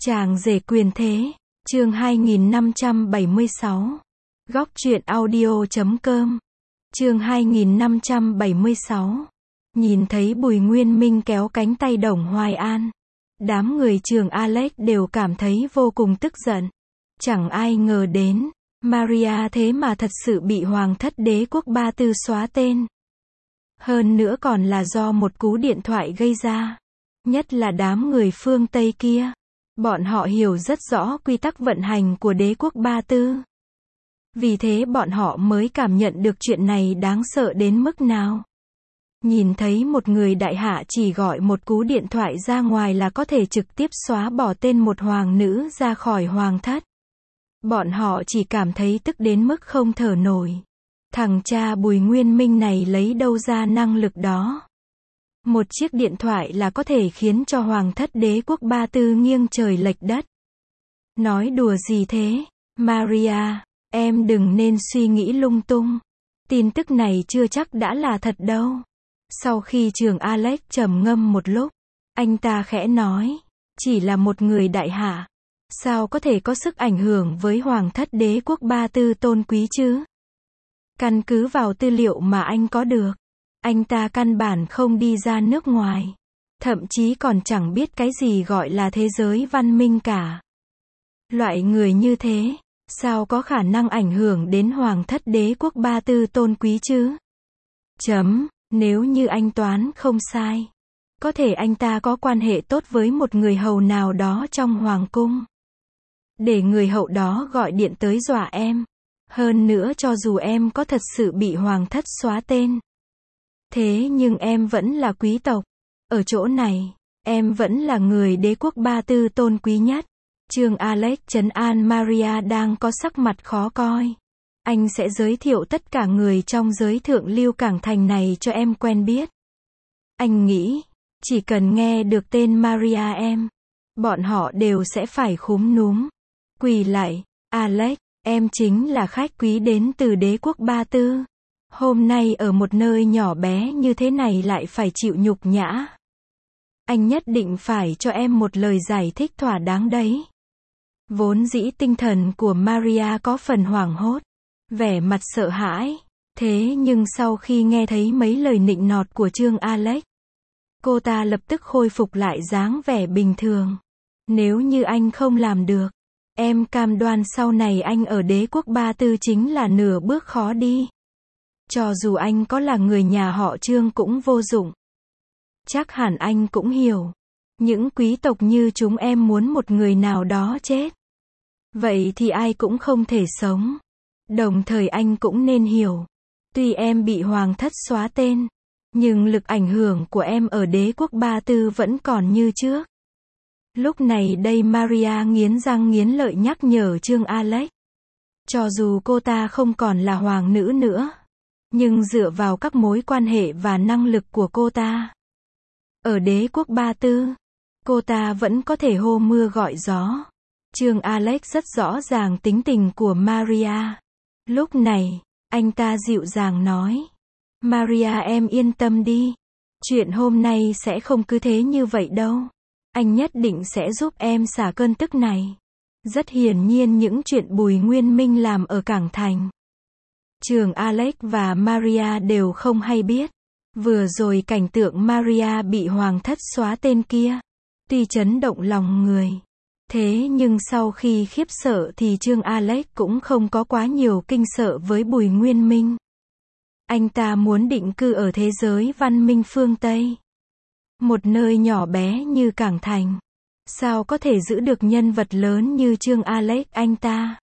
Chàng rể quyền thế, chương 2576. Góc truyện audio.com. Chương 2576. Nhìn thấy Bùi Nguyên Minh kéo cánh tay Đồng Hoài An, đám người trường Alex đều cảm thấy vô cùng tức giận. Chẳng ai ngờ đến, Maria thế mà thật sự bị Hoàng thất đế quốc Ba Tư xóa tên. Hơn nữa còn là do một cú điện thoại gây ra. Nhất là đám người phương Tây kia. Bọn họ hiểu rất rõ quy tắc vận hành của đế quốc Ba Tư. Vì thế bọn họ mới cảm nhận được chuyện này đáng sợ đến mức nào. Nhìn thấy một người đại hạ chỉ gọi một cú điện thoại ra ngoài là có thể trực tiếp xóa bỏ tên một hoàng nữ ra khỏi hoàng thất. Bọn họ chỉ cảm thấy tức đến mức không thở nổi. Thằng cha Bùi Nguyên Minh này lấy đâu ra năng lực đó. Một chiếc điện thoại là có thể khiến cho Hoàng thất đế quốc Ba Tư nghiêng trời lệch đất. Nói đùa gì thế, Maria, em đừng nên suy nghĩ lung tung. Tin tức này chưa chắc đã là thật đâu. Sau khi trường Alex trầm ngâm một lúc, anh ta khẽ nói, chỉ là một người đại hạ. Sao có thể có sức ảnh hưởng với Hoàng thất đế quốc Ba Tư tôn quý chứ? Căn cứ vào tư liệu mà anh có được, anh ta căn bản không đi ra nước ngoài. Thậm chí còn chẳng biết cái gì gọi là thế giới văn minh cả. Loại người như thế, sao có khả năng ảnh hưởng đến Hoàng thất đế quốc Ba Tư tôn quý chứ? Nếu như anh toán không sai, có thể anh ta có quan hệ tốt với một người hầu nào đó trong hoàng cung. Để người hậu đó gọi điện tới dọa em. Hơn nữa cho dù em có thật sự bị Hoàng thất xóa tên, thế nhưng em vẫn là quý tộc. Ở chỗ này, em vẫn là người đế quốc Ba Tư tôn quý nhất. Trương Alex trấn an Maria đang có sắc mặt khó coi. Anh sẽ giới thiệu tất cả người trong giới thượng lưu cảng thành này cho em quen biết. Anh nghĩ, chỉ cần nghe được tên Maria em, bọn họ đều sẽ phải khúm núm, quỳ lại. Alex, em chính là khách quý đến từ đế quốc Ba Tư. Hôm nay ở một nơi nhỏ bé như thế này lại phải chịu nhục nhã. Anh nhất định phải cho em một lời giải thích thỏa đáng đấy. Vốn dĩ tinh thần của Maria có phần hoảng hốt, vẻ mặt sợ hãi. Thế nhưng sau khi nghe thấy mấy lời nịnh nọt của Trương Alex, cô ta lập tức khôi phục lại dáng vẻ bình thường. Nếu như anh không làm được, em cam đoan sau này anh ở đế quốc Ba Tư chính là nửa bước khó đi. Cho dù anh có là người nhà họ Trương cũng vô dụng. Chắc hẳn anh cũng hiểu. Những quý tộc như chúng em muốn một người nào đó chết. Vậy thì ai cũng không thể sống. Đồng thời anh cũng nên hiểu. Tuy em bị Hoàng thất xóa tên, nhưng lực ảnh hưởng của em ở đế quốc Ba Tư vẫn còn như trước. Lúc này đây Maria nghiến răng nghiến lợi nhắc nhở Trương Alex. Cho dù cô ta không còn là hoàng nữ nữa, nhưng dựa vào các mối quan hệ và năng lực của cô ta, ở đế quốc Ba Tư, cô ta vẫn có thể hô mưa gọi gió. Trương Alex rất rõ ràng tính tình của Maria. Lúc này, anh ta dịu dàng nói. Maria em yên tâm đi. Chuyện hôm nay sẽ không cứ thế như vậy đâu. Anh nhất định sẽ giúp em xả cơn tức này. Rất hiển nhiên những chuyện Bùi Nguyên Minh làm ở cảng thành, trường Alex và Maria đều không hay biết. Vừa rồi cảnh tượng Maria bị Hoàng thất xóa tên kia, tuy chấn động lòng người, thế nhưng sau khi khiếp sợ thì Trương Alex cũng không có quá nhiều kinh sợ với Bùi Nguyên Minh. Anh ta muốn định cư ở thế giới văn minh phương Tây. Một nơi nhỏ bé như cảng thành, sao có thể giữ được nhân vật lớn như Trương Alex anh ta?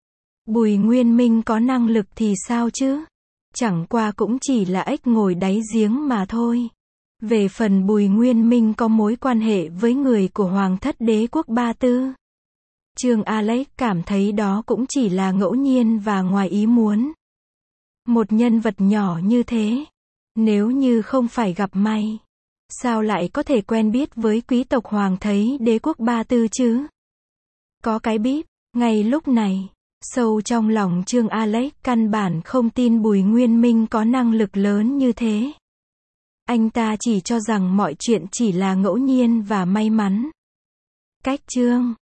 Bùi Nguyên Minh có năng lực thì sao chứ? Chẳng qua cũng chỉ là ếch ngồi đáy giếng mà thôi. Về phần Bùi Nguyên Minh có mối quan hệ với người của Hoàng thất đế quốc Ba Tư, Trương Alex cảm thấy đó cũng chỉ là ngẫu nhiên và ngoài ý muốn. Một nhân vật nhỏ như thế, nếu như không phải gặp may, sao lại có thể quen biết với quý tộc Hoàng thấy đế quốc Ba Tư chứ? Có cái bíp. Ngay lúc này, sâu trong lòng Trương Alex căn bản không tin Bùi Nguyên Minh có năng lực lớn như thế. Anh ta chỉ cho rằng mọi chuyện chỉ là ngẫu nhiên và may mắn. Cách chương